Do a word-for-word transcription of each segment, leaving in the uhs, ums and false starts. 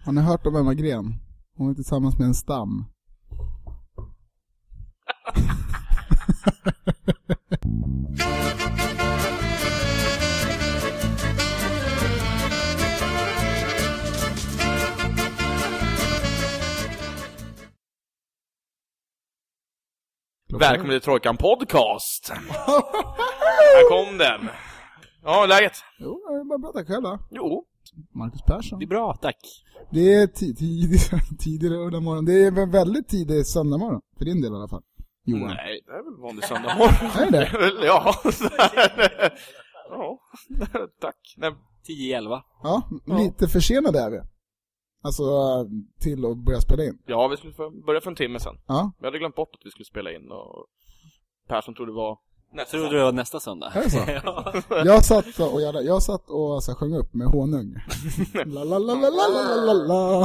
Har ni hört om Emma Gren? Hon är tillsammans med en stam. Välkommen till Trojkan Podcast. Här kom den. Ja, läget? Jo, jag är bara bra, tack själv då. Jo. Marcus Persson. Det är bra, tack. Det är tid, tidig, tidig lördag morgon. Det är väldigt tidig söndag morgon. För din del i alla fall. Johan. Nej, det är väl vanlig söndag morgon. Är det? Ja. Ja, tack. Nej. tio elva. Ja, lite försenade är vi. Alltså till att börja spela in. Ja, vi skulle börja för en timme sen. Ja. Vi hade glömt bort att vi skulle spela in. Och Persson trodde det var nästa Jag trodde det var nästa söndag. Är det så? Jag satt och, jag, jag satt och så sjöng upp med honung. La la la la la la la la.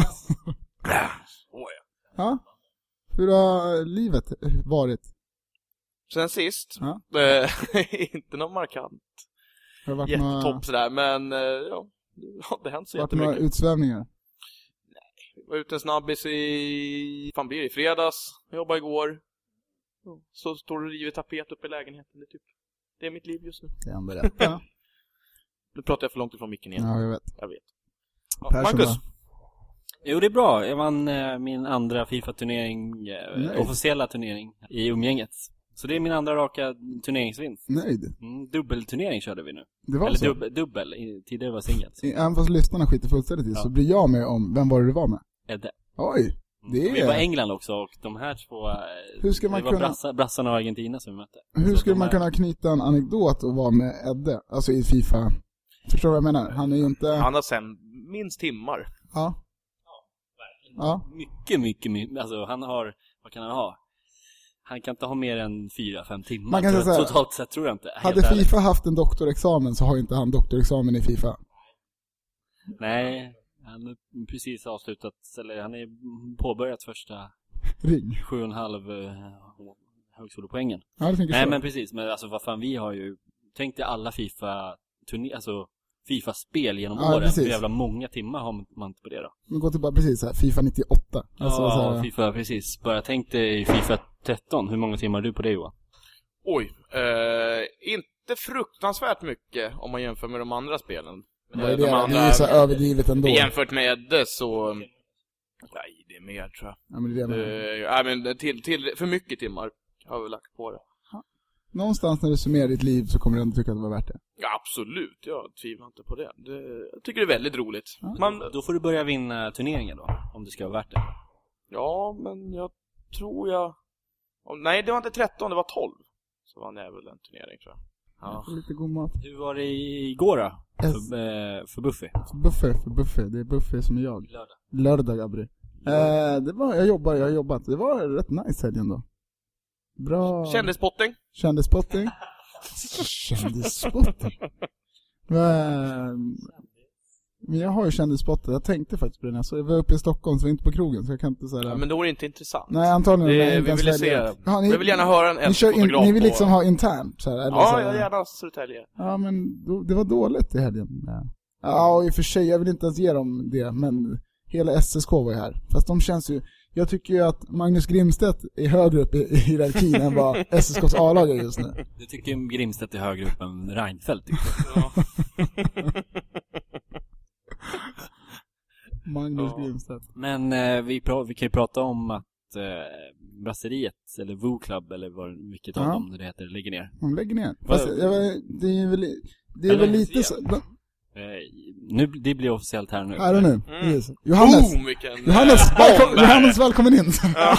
Ja. Hur har livet varit? Sen sist. Ja. Inte någon markant. Har det varit jättetopp några... sådär. Men ja, det hänt så jättemycket. Några utsvävningar? Jag var ute en snabbis i fan blir det, i fredags. Jag jobbade igår. Så står det rivet tapet uppe i lägenheten. Det är, typ, det är mitt liv just nu. Det är ändå rätt, ja. Nu pratar jag för långt ifrån micken igen. Ja, jag vet. Jag vet. Ja, Persson, Marcus. va? Jo, det är bra. Jag vann eh, min andra FIFA-turnering, eh, officiella turnering i umgänget. Så det är min andra raka turneringsvinst. Nöjd. Mm, dubbelturnering körde vi nu. Det var Eller så? dubbel, dubbel. Tidigare var singlet. Även fast lyssnarna skiter fullständigt i ja. Så blir jag med om vem var det du var med? Edde. Oj. Det är... Vi var i England också och de här två... Hur ska man det var kunna... brassa, brassarna och Argentina som vi mötte. Hur så skulle man här... kunna knyta en anekdot och vara med Edde? Alltså i FIFA. Förstår du vad jag menar? Han är ju inte... Han har sen minst timmar. Ja. Ja. Mycket, mycket, mycket. Alltså han har... Vad kan han ha? Han kan inte ha mer än fyra, fem timmar. Man kan säga så här, totalt sett tror jag inte. Hade FIFA ärligt. haft en doktorexamen så har inte han doktorexamen i FIFA. Nej, han har precis avslutat, eller han är påbörjat första ring. Sju och en halv uh, högskolepoängen. Ja, det tänker Nej, så. men precis. Men alltså vad fan, vi har ju tänkt dig alla FIFA turné, alltså FIFA-spel genom ja, åren. Hur jävla många timmar har man inte på det då? Men gå tillbaka precis här, FIFA nittioåtta. Alltså, ja, så här... FIFA, precis. Bara tänk dig FIFA tretton. Hur många timmar har du på det, Johan? Oj, eh, inte fruktansvärt mycket om man jämför med de andra spelen. Ja, det, de andra, det är så överdrivet ändå. Jämfört med Edde så... Nej, det är mer tror jag. Ja, men det är det uh, Nej, men till, till, för mycket timmar har vi lagt på det. Ha. Någonstans när du summerar ditt liv så kommer du ändå tycka att det var värt det. Ja, absolut. Jag tvivlar inte på det. det jag tycker det är väldigt roligt. Ja. Man, då får du börja vinna turneringar då, om det ska vara värt det. Ja, men jag tror jag... Oh, nej, det var inte tretton, det var tolv. Så vann jag väl en turnering tror jag. Ja. Lite god mat. Hur var det igår då? Yes. För, eh, för Buffy? För Buffy, för Buffy. Det är Buffy som är jag. Lördag. Lördag, Gabri. Eh, det var, jag jobbar, jag har jobbat. Det var rätt nice helgen då. Bra. Kändisspotting. Kändisspotting. Kändisspotting. Men, men jag har ju kändisspotting. Jag tänkte faktiskt på det. Så jag var uppe i Stockholm så jag var inte på krogen. Så jag kan inte säga det. Ja, men då är det inte intressant. Nej, antagligen. Det, nej, vi vill se. Ja, ni, jag vill gärna höra en äldre fotograf. In, ni vill på... liksom ha internt. Så här, eller ja, så här. jag gärna Södertälje. Ja, men då, det var dåligt i helgen. Ja. Ja, och i och för sig, jag vill inte ens ge dem det. Men hela S S K var ju här. Fast de känns ju... Jag tycker ju att Magnus Grimstedt är högre upp i, i hierarkin än vad S S K:s A-lag är just nu. Du tycker Grimstedt är högre upp än Reinfeldt, tycker jag. Ja. Magnus ja. Grimstedt. Men eh, vi, pra- vi kan ju prata om att eh, Brasseriet, eller Voo Club, eller vad, vilket ja. av dem det heter, lägger ner. De lägger ner. Fast, jag, det är väl, det är väl lite så... De, Eh, nu, det blir officiellt här nu. Är det nu? Mm. Yes. Johannes, Boom, vilken, Johannes, äh, välkom, Johannes, välkommen in. Ja.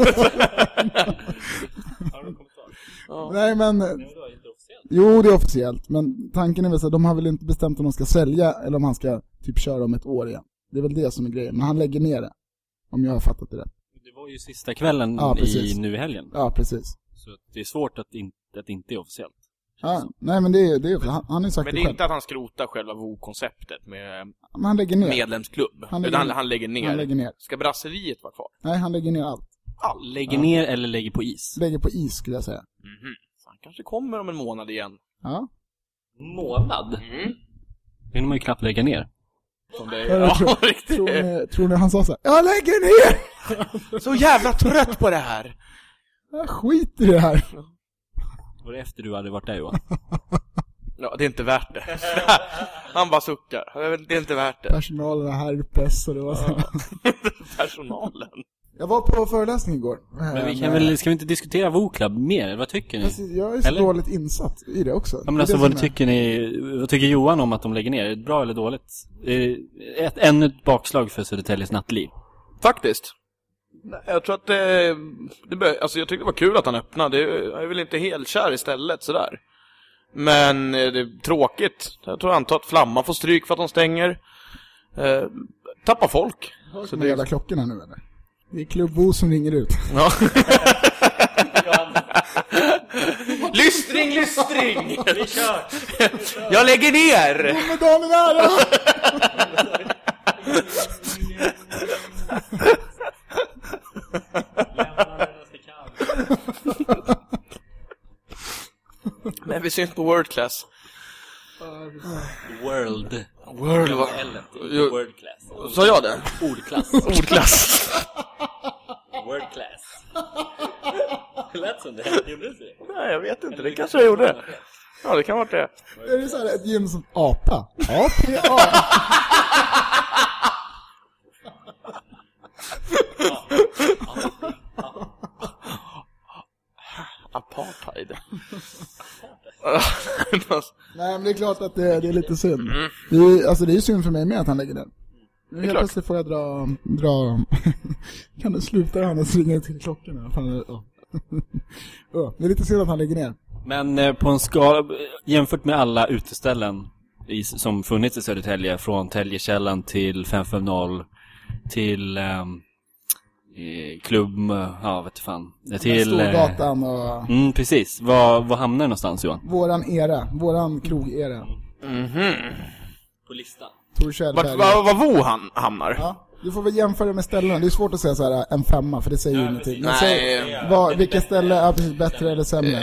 Ja. Nej, men... Jo, det är officiellt. Men tanken är väl så att de har väl inte bestämt om de ska sälja eller om han ska typ köra om ett år igen. Det är väl det som är grejen. Men han lägger ner det. Om jag har fattat det rätt. Det var ju sista kvällen ja, i nu i helgen. Ja, precis. Så det är svårt att, in, att det inte är officiellt. Ja, nej men det är det är han, han är sagt men det är själv. Inte att han skrotar själva V O-konceptet med men han lägger ner. medlemsklubb. Han lägger, utan han, han, lägger ner. han lägger ner. Ska brasseriet vara kvar? Nej, han lägger ner allt. Allt. Lägger ja. ner eller lägger på is? Lägger på is skulle jag säga. Mhm. Så han kanske kommer om en månad igen. Ja. Månad? Mm. Det kan man ju knappt lägga ner. Som det Ja, ja, tror, riktigt. tror, ni, tror ni han sa så här? Jag lägger ner! Så jävla trött på det här. Jag skiter i det här. Var det efter du hade varit där, Johan? Ja, det är inte värt det. Han bara suckar. Det är inte värt det. Personalen har herpes och det var så. Personalen. Jag var på föreläsning igår. Men vi kan väl, ska vi inte diskutera V-Club mer? Vad tycker ni? Alltså, jag är så Eller? dåligt insatt i det också. Ja, men Det är alltså det vad som är- tycker ni, vad tycker Johan om att de lägger ner? Är det bra eller dåligt? Är det ett, ännu ett bakslag för Södertäljes nattliv? Faktiskt. Nej, jag tror att det, det bör, alltså jag tyckte det var kul att han öppnade. Jag är väl inte helt kär istället sådär. Men det är tråkigt. Jag tror antar att Flamman får stryk för att de stänger. Eh, tappar folk. Så Så de det jävla klockorna nu eller? Det är Klubb Bo som ringer ut. Ja. Lystring, lystring! Vi kör! Jag lägger ner! Domedagen är nära! Men vi syns på World Class. World. World var... Jo. World class. Sa jag det? Ordklass. Ordklass. World class. Det lät som det. Gjorde det? Nej, jag vet inte. Det kanske jag gjorde. Ja, det kan vara det. Är det så här ett gym som apa? A P A. Apartheid. Nej, men det är klart att det, det är lite synd. Det är, alltså det är synd för mig med att han lägger den. Nu helt klart. plötsligt får jag dra... dra kan du sluta han och ringa till klockorna? Fan, ja. Ja, det är lite synd att han lägger ner. Men eh, på en skala, jämfört med alla uteställen i, som funnits i Södertälje, från Täljekällan till fem fem noll till ehm, eh, klubb, ja vet du fan, till eh, Storgatan och mm, precis. Var var hamnar det någonstans, Johan? våran era, våran krog-era. Mhm. På listan. Tor Kjellberg. Vart var Vo han hamnar? Ja, du får väl jämföra med ställena. Det är svårt att säga så här en femma, för det säger ju Ja, ingenting. Men Nej. säg, vad, vilka ställen är precis bättre eller sämre?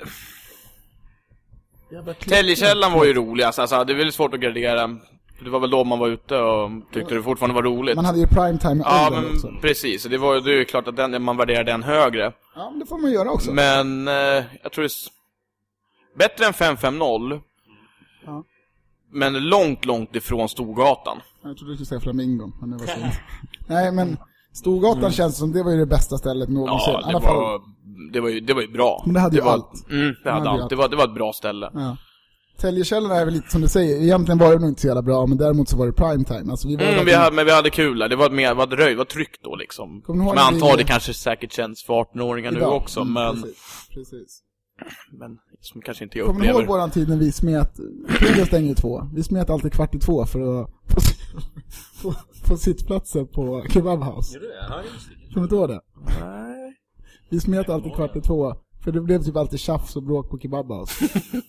Täljekällan var ju rolig. Alltså, alltså, det är väldigt svårt att gradera. Det var väl då man var ute och tyckte det fortfarande var roligt. Man hade ju primetime med Ja, åldern men också. precis. Det var det är ju klart att den, man värderar den högre. Ja, men det får man göra också. Men eh, jag tror det är s- bättre än fem fem noll. Ja. Men långt, långt ifrån Storgatan. Jag trodde du skulle säga Flamingo, men det var synd. Nej, men Storgatan känns som det var ju det bästa stället någonsin. Ja, I det alla fall. var, det var ju, det var ju bra. Men det hade ju var, allt. Mm, det hade hade ju allt. Det var, det var ett bra ställe. Ja. Täljekällan är väl lite som du säger. Egentligen var det nog inte så jävla bra, men däremot så var det primetime. Alltså, vi var Mm, vi hade, men vi hade kul där. Det var mer, vad dröj, vad tryckt då liksom. Kommer ni ihåg Men när vi- antar det kanske säkert känns för arton-åringar nu idag. också. Mm, Men, Precis. precis. men som kanske inte jag Kommer ni ihåg upplever. våran tid när vi smet, krogen stänger två, vi smet alltid kvart i två för att få, få, få sittplatser på Kebab House. Kommer du inte ihåg det? Nej. Vi smet alltid kvart i två, för det blev typ alltid tjafs och bråk på Kebab House.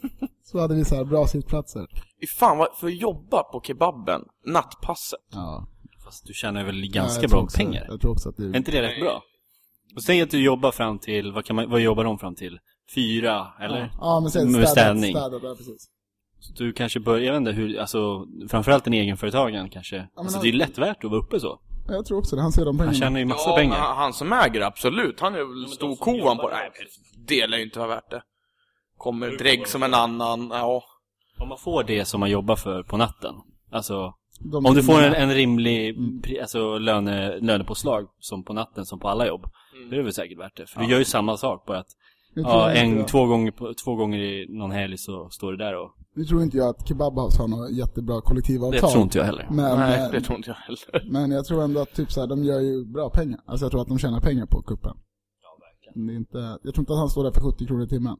Så hade vi så här bra sittplatser. Fy fan, vad, för att jobba på kebaben, nattpasset. Ja. Fast du tjänar väl Ja, ganska jag tror bra också- pengar? Jag tror också att det Är inte det rätt bra? Och säg att du jobbar fram till, vad, kan man, vad jobbar de fram till? Fyra, eller? Ja, ja men sen Med städat, städning. städat, ja, precis. Så du kanske börjar, jag vet inte hur, alltså, framförallt en egenföretagaren kanske. men Alltså han- det är lätt värt att vara uppe så. Ja, jag tror också det, han ser de pengarna. Han tjänar ju massa Ja, pengar. men han som äger, absolut. Han är väl stor kovan på det. Nej, det lär ju inte vara värt det. Kommer drägg som en annan, ja. Om man får det som man jobbar för på natten. Alltså, De om du får en, timmarna. en rimlig pri- alltså, löne, lönepåslag som på natten som på alla jobb. Det är väl säkert värt det. För du gör ju samma sak, bara att Nu tror ja, jag inte en, jag- två, gånger på, två gånger i någon helg så står det där och Nu tror inte jag att Kebab House har något jättebra kollektivavtal. det tror inte jag heller. Men, Nej, eh, det tror inte jag heller. men jag tror ändå att typ så här, de gör ju bra pengar. Alltså jag tror att de tjänar pengar på kuppen. Det är inte, jag tror inte att han står där för sjuttio kronor i timmen.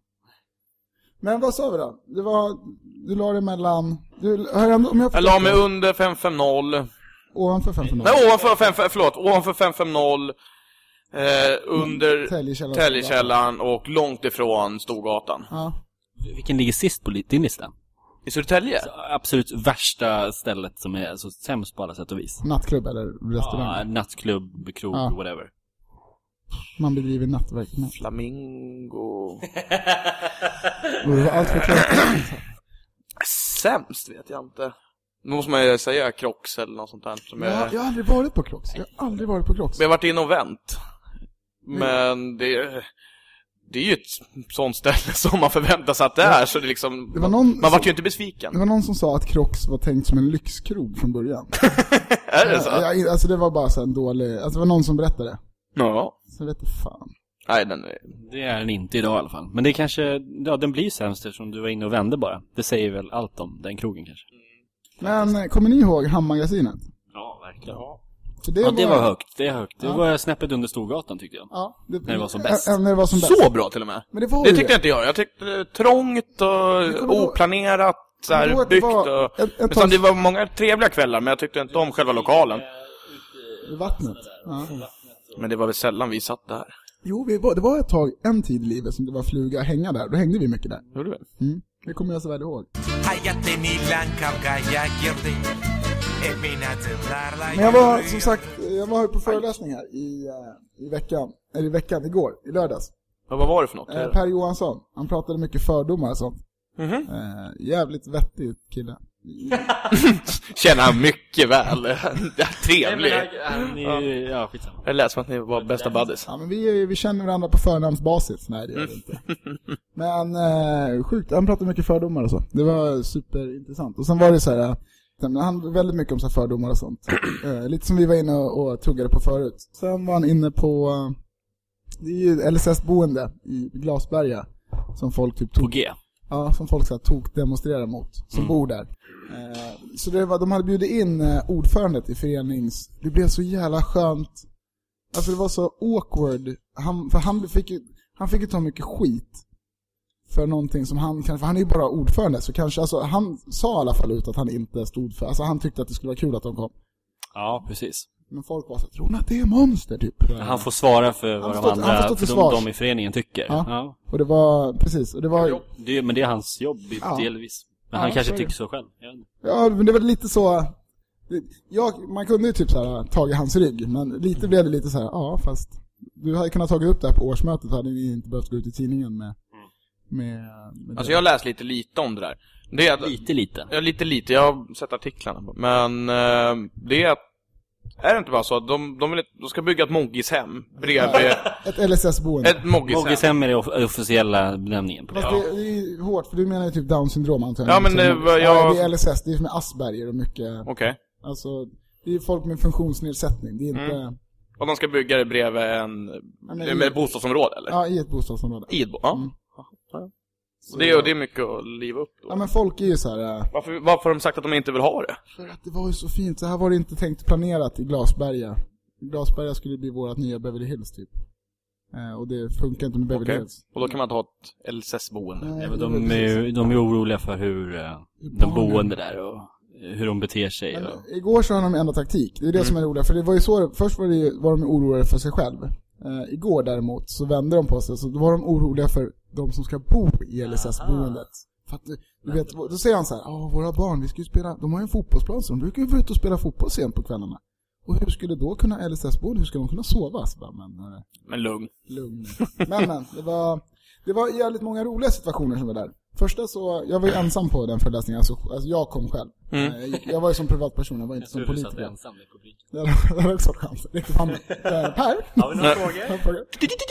Men vad sa vi då? Det var, du la det mellan, du, hör ändå, om jag Jag la mig under fem fem noll. ovanför fem noll. Nej, ovanför fem fem, förlåt, ovanför fem fem noll. Eh, under Täljekällan. Täljekällan och långt ifrån Storgatan. Ja. Vilken ligger sist på li- din lista? I Södertälje? Så absolut värsta stället som är alltså, sämst på alla sätt och vis. Nattklubb eller restaurang. Ja, nattklubb, krog, Ja. whatever. Man bedriver nattverksamhet. Flamingo. Och det var allt för tråkigt. Sämst vet jag inte. Nu måste man ju säga Crocs eller något sånt där. Som jag, är... jag har aldrig varit på Crocs. Jag har aldrig varit på Crocs. Vi har varit inne och vänt. Men det är, det är ju ett sånt ställe som man förväntar sig att det är. Ja. Så det liksom, det var någon man var ju inte besviken. Det var någon som sa att Crocs var tänkt som en lyxkrog från början. Är det så? Ja, alltså det var bara så en dålig... Alltså det var någon som berättade. Ja. Så jag vet inte fan. Nej, den är... Det är den inte idag i alla fall. Men det kanske... Ja, den blir sämst eftersom du var inne och vände bara. Det säger väl allt om den krogen kanske. Men kommer ni ihåg Hamnmagasinet? Ja, verkligen. Ja. Det, ja, var... det var högt. Det är högt. Det ja. var snäppet under Storgatan tyckte jag. Ja, det... när det var som bäst. Ä- när det var som bäst. Så bra till och med. Men det var det ju... tyckte jag inte jag. Jag tyckte det var trångt och oplanerat, så här byggt och... Ett, ett tag... Det var många trevliga kvällar, men jag tyckte inte om själva lokalen. I vattnet. Ja. Men det var väl sällan vi satt där. Jo, vi var, det var ett tag, en tid i livet som det var fluga att hänga där. Då hängde vi mycket där. Gjorde vi? Mm. Det kommer jag så väl ihåg. Men jag var, som sagt, jag var på föreläsning här i, uh, i veckan, eller i veckan, igår, i lördags. Ja, vad var det för något? Uh, Per Johansson, han pratade mycket fördomar och sånt. Mm-hmm. Uh, jävligt vettig kille. Känner han mycket väl. Trevlig. Ja, ja, skitsamma. Jag lät som att ni var bästa buddies. Ja, men vi, vi känner varandra på förnamnsbasis. Nej, det gör det inte. Men uh, sjukt, han pratade mycket fördomar och så. Det var superintressant. Och sen var det så här... Han väldigt mycket om så fördomar och sånt. Uh, lite som vi var inne och, och tuggade på förut. Sen var han inne på... Uh, det är ju L S S-boende i Glasberga. Som folk typ tog... På G. Ja, som folk så här, tog demonstrera mot. Som mm. bor där. Uh, så det var, de hade bjudit in uh, ordförandet i förenings... Det blev så jävla skönt. Alltså det var så awkward. Han, för han fick ju han fick ju ta mycket skit. För någonting som han kanske, för han är ju bara ordförande, så kanske, alltså han sa i alla fall ut att han inte stod för, alltså han tyckte att det skulle vara kul att de kom. Ja, precis. Men folk var så, tror ni att det är monster typ? Han får svara för vad stått, de andra, för de, de i föreningen tycker. Ja. Ja. Och det var, precis, och det var... Det, men det är hans jobb ja. delvis. Men ja, han kanske så tycker så själv. Ja, men det var lite så... Det, jag, man kunde ju typ så här tagit hans rygg, men lite blev det lite så här, ja fast... Du hade kunnat tagit upp det här på årsmötet, så hade ni inte behövt gå ut i tidningen med... Med, med alltså jag har läst lite lite om det där. Det är att, lite lite. Ja, lite lite. Jag har sett artiklarna. Men uh, det är att är det inte bara så att de, de, vill, de ska bygga ett Moggishem bredvid ett L S S-boende. Ett Moggishem. Moggishem är det off- officiella benämningen på det. Fast det, det är hårt, för du menar ju typ Down-syndrom antar jag. Ja, men det var jag... Ja, det är L S S, det är med Asperger och mycket... Okej. Okay. Alltså, det är folk med funktionsnedsättning. Det är inte... Mm. Och de ska bygga det bredvid en... Ja, med i... ett bostadsområde, eller? Ja, i ett bostadsområde. I ett bo... Ja. Mm. Ja. Så det, är, det är mycket att liva upp då. Ja, men folk är ju så här... Äh... Varför, varför har de sagt att de inte vill ha det? För att det var ju så fint. Så här var det inte tänkt planerat i Glasberga. Glasberga skulle bli vårt nya Beverly Hills typ. Eh, och det funkar inte med Beverly okay. Hills. Och då kan man inte ha ett L S S-boende. Nej, ja, de, är, de är oroliga för hur uh, de boende där och hur de beter sig. Men, och... Igår så har de ändrat taktik. Det är det mm. som är roligt. För det var ju så, först var, det, var de oroliga för sig själv. Eh, igår däremot så vände de på sig. Så då var de oroliga för de som ska bo i L S S-boendet. För att, du vet, då säger han så här, ja våra barn, vi ska ju spela, de har ju en fotbollsplan så de brukar ju vara ute och spela fotboll sent på kvällarna. Och hur skulle då kunna L S S-boende, hur ska de kunna sova? Så bara, men, äh, men lugn. Lugn. Men, men, det var, det var jävligt många roliga situationer som var där. Första så, jag var ju ensam på den föreläsningen, alltså, alltså jag kom själv. Mm. Jag, jag var ju som privatperson, jag var inte jag som politiker. Jag ensam i publiken. Det var också en chans. Riktigt fan. Per? Har vi några frågor?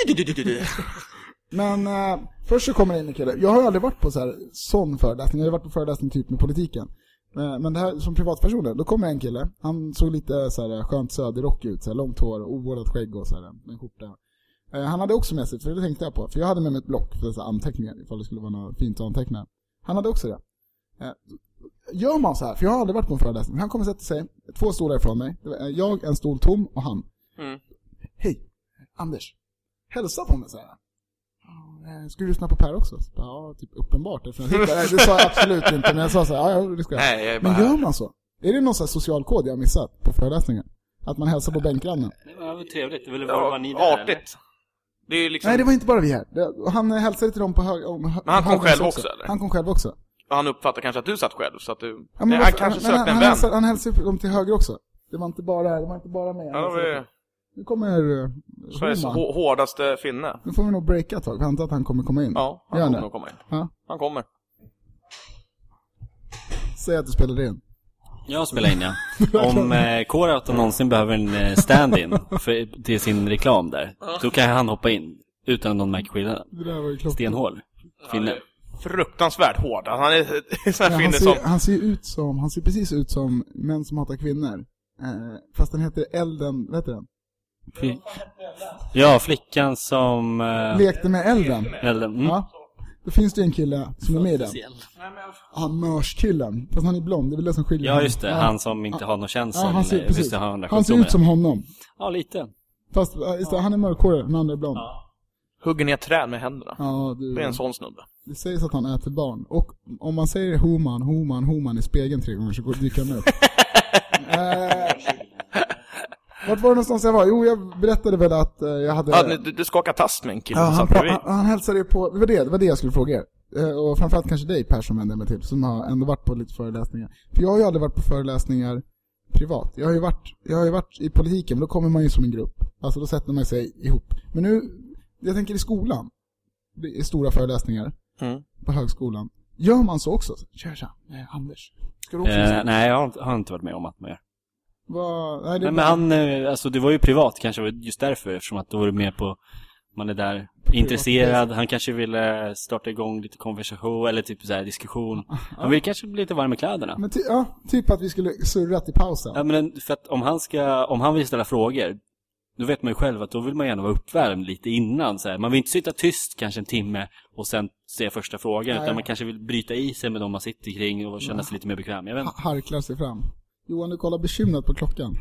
Men äh, först så kommer det in en kille. Jag har aldrig varit på så här sån föreläsning. Jag har varit på föreläsning typ med politiken. Äh, men det här som privatpersoner, då kommer en kille. Han såg lite så här skönt söderrock ut, så här, långt hår, ovårdat skägg och så här, en skjorta. Äh, han hade också med sig, för det tänkte jag på. För jag hade med mig ett block för dessa anteckningar, ifall det skulle vara något fint att anteckna. Han hade också det. Äh, gör man så här, för jag har aldrig varit på en föreläsning. Han kommer sätta sig, två stolar ifrån mig. Jag, en stol tom och han. Mm. Hej, Anders. Hälsa på mig så här. Ska du lyssna på Per också? Ja, typ uppenbart. Det sa jag absolut inte, men jag sa så här, ja, det ska jag. Nej, jag bara... Men gör man så? Är det någon sån här social kod jag har missat på föreläsningen? Att man hälsar på bänkgrannen? Det var trevligt, det ville ja, vara ni där. Artigt. Det är liksom... Nej, det var inte bara vi här. Det, han hälsade till dem på hög... Om, men han kom själv också, eller? Han kom själv också. Han uppfattar kanske att du satt själv, så att du... Ja, men Nej, han kanske sökte en han vän. Hälsade, han hälsade dem till höger också. Det var inte bara, det var inte bara med. Ja, vi... Nu kommer uh, Sveriges hår, hårdaste finne. Nu får vi nog breaka ett tag. Vi antar att han kommer komma in. Ja, han Gör kommer det? nog komma in. Ja? Han kommer. Säg att du spelade in. Jag spelar in, ja. Om eh, K-Rauta någonsin behöver en eh, stand-in för, till sin reklam där, då kan han hoppa in utan någon märker skillnaden. Stenhård. Finne. Fruktansvärt hård. Han är sån här ja, han, ser, som... han ser ut som, han ser precis ut som Män som hatar kvinnor. Eh, fast den heter Elden, vet du den? Fl- ja, flickan som... Eh... lekte med elden. Elden, mm. Ja. Då finns det en kille som är med i den. Han mörskillen. Fast han är blond, det är väl det som skiljer. Ja, just det. Ja. Han som inte har någon känsla. Ja, han ser, precis. Han, han ser ut som honom. Ja, lite. Fast just det, han är mörkhårig, den andra är blond. Ja. Hugger ner träd med händerna. Ja, du, det är en sån snubbe. Det sägs att han äter barn. Och om man säger homan, homan, homan i spegeln tre gånger så går dyker han upp. eh, vart var det någonstans jag var? Jo, jag berättade väl att eh, jag hade... Ja, du, du skakar tast med en kille. Ja, han, pra- han, han hälsade ju på... Det var det, det var det jag skulle fråga er. Eh, och framförallt kanske dig, Per, som vände mig till. Som har ändå varit på lite föreläsningar. För jag har ju aldrig varit på föreläsningar privat. Jag har ju varit, jag har ju varit i politiken, men då kommer man ju som en grupp. Alltså då sätter man sig ihop. Men nu, jag tänker i skolan. Det är stora föreläsningar mm. på högskolan. Gör man så också? Kör så. Nej, Anders. Ska du också eh, nej, jag har inte, har inte varit med om att man gör. Va, nej, det nej, men han, alltså det var ju privat kanske just därför, eftersom att då var du med på, man är där intresserad, han kanske ville starta igång lite konversation eller typ så här diskussion. Ja. Han vill kanske bli lite varm i kläderna. Men ty- ja, typ att vi skulle surra till pausen. Ja, men för att om han ska, om han vill ställa frågor, då vet man ju själv att då vill man gärna vara uppvärmd lite innan så här. Man vill inte sitta tyst kanske en timme och sen se första frågan, nej, utan man kanske vill bryta i sig med de man sitter kring och känna sig lite mer bekväm. Jag vet inte. Harklar sig fram. Johan, du kollar bekymrat på klockan.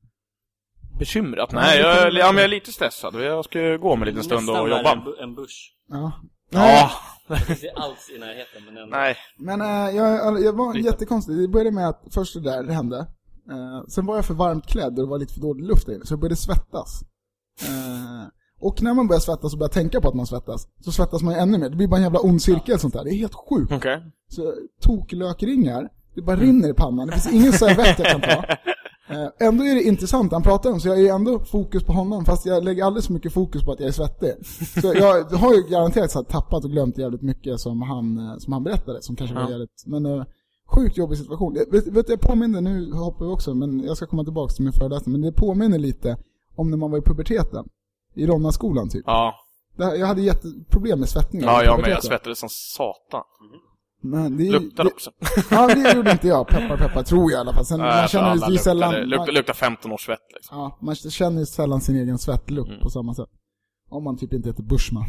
Bekymrat? Nej, jag, jag, ja, men jag är lite stressad. Jag ska gå om en liten stund och jobba. En, en bush. Ja. Ja. Jag ser alls i närheten, men ändå. Nej. Men äh, jag, jag var jättekonstigt. Det började med att först det där det hände. Uh, sen var jag för varmt klädd och det var lite för dålig luft där inne. Så jag började svettas. Uh, och när man börjar svettas och börjar tänka på att man svettas, så svettas man ju ännu mer. Det blir bara en jävla ond cirkel sånt där. Det är helt sjukt. Okay. Så toklökringar, det bara rinner i pannan. Det finns ingen servett jag kan ta. Uh, ändå är det intressant han pratar om, så jag är ändå fokus på honom, fast jag lägger alldeles så mycket fokus på att jag är svettig. Så jag har ju garanterat så här, tappat och glömt jävligt mycket som han, som han berättade, som kanske var ja. jävligt, men uh, sjukt jobbig situation. Jag, vet, vet jag påminner, nu hoppar vi också, men jag ska komma tillbaka till min föreläsning, men det påminner lite om när man var i puberteten, i Ronna-skolan typ. Ja. Där, jag hade jätteproblem med svettningar. Ja, jag med, jag svettade som satan. Mm. Men det luktar det, också. Ja, det gjorde inte jag. Peppar, peppar, tror jag i alla fall. Sen, äh, man känner ju luktade, sällan... Luktar, luktar femton års svett liksom. Ja, man känner ju sällan sin egen svettlukt mm. på samma sätt. Om man typ inte heter Bushman.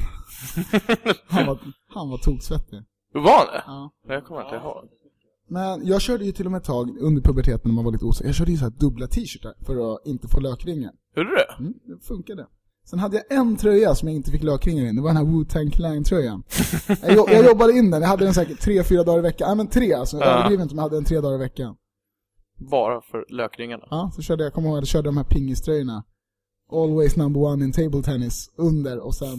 han var, han var toksvettig. Hur var det? Ja. Jag kommer inte ihåg. Men jag körde ju till och med ett tag under puberteten när man var lite osäker. Jag körde ju så här dubbla t-shirtar för att inte få lökringar. Hur är det? Mm, det funkade. Sen hade jag en tröja som jag inte fick lökringar in. Det var den här Wu-Tang Clan-tröjan. jag, jag jobbade in den. Jag hade den säkert tre, fyra dagar i veckan. Ja, men tre alltså. Jag överdriver inte om jag hade en tre dagar i veckan. Bara för lökringarna? Ja, så körde jag, kommer ihåg, jag körde de här pingiströjorna. Always number one in table tennis under och sen...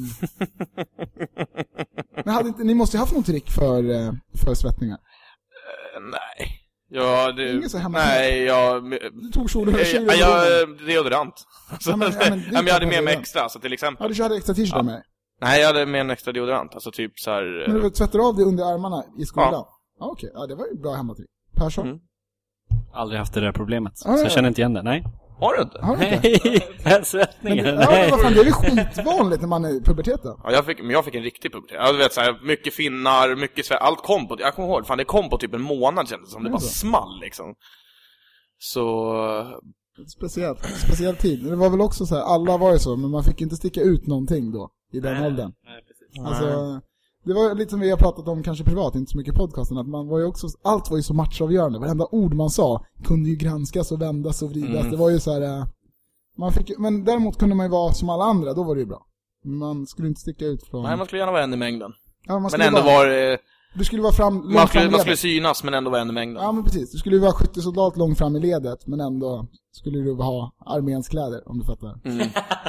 Men hade inte, ni måste ju haft någon trick för, för svettningar. Uh, nej. Ja, det... Ingen så hemma. Nej, jag... Du tog kjolen och kjolen. Ja, jag... Deodorant. Alltså, ja, men, ja, men, men jag hade med mig extra, så till exempel. Ja, du körde extra t-shirt ja. med dig? Nej, jag hade med en extra deodorant. Alltså typ så här... Men du tvättar av det under armarna i skolan? Ja. Ja, okej. Ja, det var ju bra hemmatrick. Persson? Mm. Aldrig haft det där problemet. Ah, så ja. jag känner inte igen det, nej. Har du inte? Har du inte? Nej, svettningen. Men, ja, men vad fan, det är ju skitvanligt när man är i puberteten. Ja, jag fick, men jag fick en riktig pubertet. Jag vet så här, mycket finnar, mycket svett, allt kom på, jag kommer ihåg, fan det kom på typ en månad kändes som det bara small liksom. Så... Speciellt, speciell tid. Det var väl också så här, alla var ju så, men man fick inte sticka ut någonting då, i den nej, åldern. Nej, precis. Alltså, det var lite som vi har pratat om kanske privat, inte så mycket i podcasten, att man var ju också, allt var ju så matchavgörande. Varenda ord man sa kunde ju granskas och vändas och vridas. Mm. Det var ju så här, man fick, men däremot kunde man ju vara som alla andra, då var det ju bra. Man skulle inte sticka ut från... Nej, man skulle gärna vara en i mängden. Ja, man men ändå vara... var... Eh... Du skulle vara fram, man, skulle, fram man skulle synas men ändå vara en i mängden. Ja, men precis. Du skulle ju vara skyttesoldat långt fram i ledet, men ändå skulle du ha arméns kläder, om du fattar. Mm.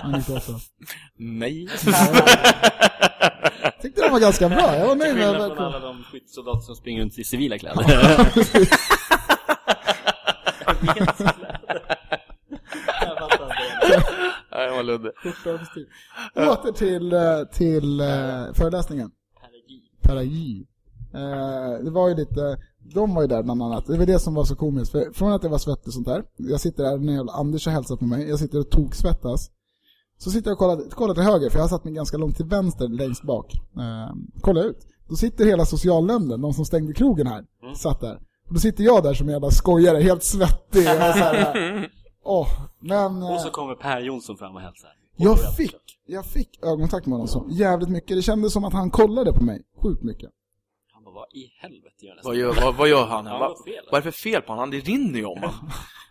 Nej. Jag tyckte det var ganska bra. Jag var nöjd med det. Från alla de skyttesoldater som springer runt i civila kläder. Nej, jag var luddig. Åter till, till uh, föreläsningen. Paragi. Eh, det var ju lite, de var ju där bland annat. Det var det som var så komiskt. För från att jag var svettig och sånt där, jag sitter där när jävla Anders har hälsat på mig, jag sitter och toksvettas. Så sitter jag och kollar, kollar till höger, för jag har satt mig ganska långt till vänster längst bak. Eh, kolla ut. Då sitter hela socialnämnden, de som stängde krogen här, mm. satt där. Och då sitter jag där som en jävla skojare, helt svettig. Och, så här, oh, men, och så kommer Per Jonsson fram och hälsar. Jag fick, jag fick ögonkontakt med honom så jävligt mycket. Det kändes som att han kollade på mig sjukt mycket. Han bara, vad i helvete gör vad gör, vad, vad gör han här? Vad, vad är det för fel på honom? Det rinner ju om honom.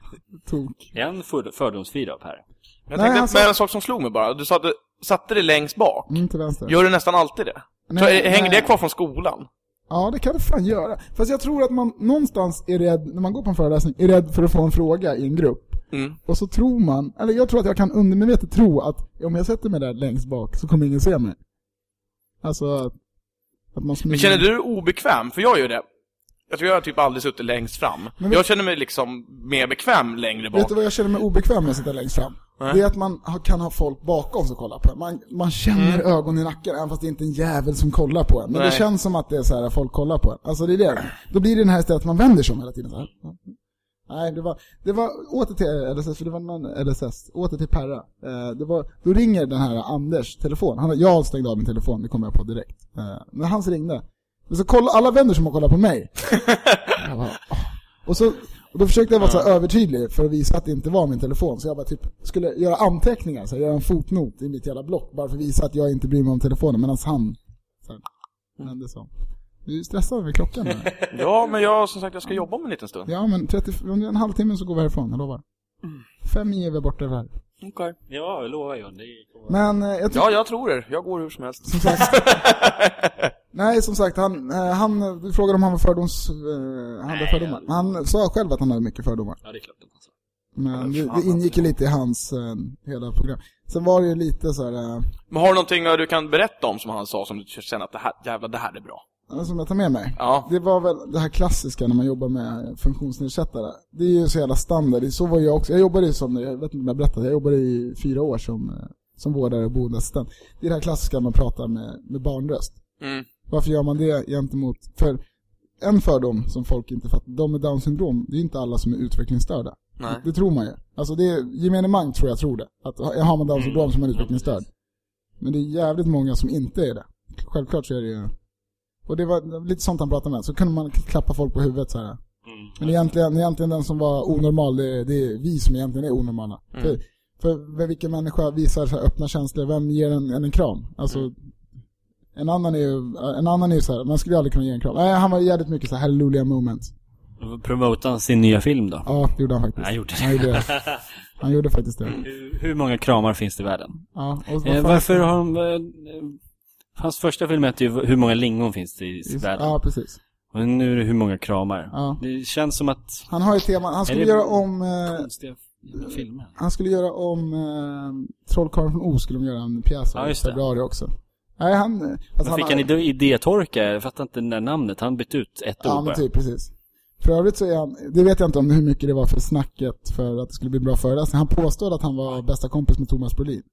Tok. En för, fördomsfri då, Per. Jag tänkte Nej, med en sak som slog mig bara. Du sa att du satte det längst bak. Mm, till vänster. Gör du nästan alltid det? Nej, så är, hänger nej. det kvar från skolan? Ja, det kan det fan göra. Fast jag tror att man någonstans är rädd, när man går på en föreläsning, är rädd för att få en fråga i en grupp. Mm. Och så tror man, eller jag tror att jag kan undermedvetet tro att om jag sätter mig där längst bak så kommer ingen se mig. Alltså att, att man smyger. Men känner du dig obekväm? För jag gör det. Jag tror jag har typ aldrig suttit längst fram. Men jag känner mig liksom mer bekväm längre bak. Vet du vad jag känner mig obekväm med att sitta längst fram? Nej. Det är att man kan ha folk bakom som kollar på en. Man, man känner mm. ögon i nacken, även fast det är inte en jävel som kollar på en. Men Nej. det känns som att det är så här att folk kollar på en. Alltså det är det. Då blir det den här istället att man vänder sig om hela tiden så här. Nej, det var, det var åter till L S S, för det var någon L S S, åter till Perra. Eh, det var, då ringer den här Anders telefon. Han, jag stängde av min telefon, det kommer jag på direkt. Eh, när hans ringde. Så kolla, alla vänder som har kollat på mig. Jag bara, oh. Och så och då försökte jag vara så här övertydlig för att visa att det inte var min telefon. Så jag bara typ skulle göra anteckningar, så här, göra en fotnot i mitt jävla block, bara för att visa att jag inte bryr mig om telefonen. Medan han så här, hände så. Du är stressad vid klockan nu. Ja, men jag som sagt jag ska jobba om en liten stund. Ja, men trettio, under en halvtimme så går vi härifrån, jag lovar. Mm. Fem i är vi borta här. Okej. Okay. Ja, jag lovar ju. Det men jag ja, jag tror det. Jag går hur som helst. Som sagt. Nej, som sagt, han, han du frågade om han var fördoms han hade fördomar. Jag... Han sa själv att han hade mycket fördomar. Ja, det är klart att han sa. Men det, det ingick ju lite i hans uh, hela program. Sen var det ju lite så här. Uh... Men har du någonting du kan berätta om som han sa som du känner att det här jävla det här är bra? Som jag tar med mig. Ja. Det var väl det här klassiska när man jobbar med funktionsnedsättare. Det är ju så jävla standard. Så var jag också. Jag jobbade ju som, jag vet inte om jag berättade, jag jobbade i fyra år som, som vårdare och boendeassistent. Det är det här klassiska när man pratar med, med barnröst. Mm. Varför gör man det gentemot? För en fördom som folk inte fattar, de med Down syndrom, det är inte alla som är utvecklingsstörda. Nej. Det, det tror man ju. Alltså det är, gemene man tror jag tror det. Att har man Down syndrom som är utvecklingsstörd. Men det är jävligt många som inte är det. Självklart så är det ju. Och det var lite sånt han pratade med. Så kunde man klappa folk på huvudet så här. Mm. Men egentligen, egentligen den som var onormal, det, det är vi som egentligen är onormala. Mm. För, för vilken människa visar så här öppna känslor? Vem ger en, en, en kram? Alltså, mm. en annan är ju en annan är så här, man skulle aldrig kunna ge en kram. Nej, han var jävligt mycket så här hallelujah moment. Promota han sin nya film då? Ja, det gjorde han faktiskt. Han gjorde det. Han gjorde, han gjorde faktiskt det. Hur, hur många kramar finns det i världen? Ja, och eh, varför har de... Eh, hans första film heter ju hur många lingon finns det i Just, världen. Ja, precis. Och nu är det hur många kramar. Ja. Det känns som att... Han har ju tema, han skulle göra om... Eh, konstiga filmer. Han skulle göra om eh, Trollkarlen från O skulle de göra en pjäs ja, i februari också. Nej, han... Alltså han fick han har... idétorka, jag fattar inte det där namnet. Han bytt ut ett ja, ord men typ, precis. För övrigt så är han, det vet jag inte om hur mycket det var för snacket för att det skulle bli bra föreläsning. Han påstod att han var bästa kompis med Thomas Brolin.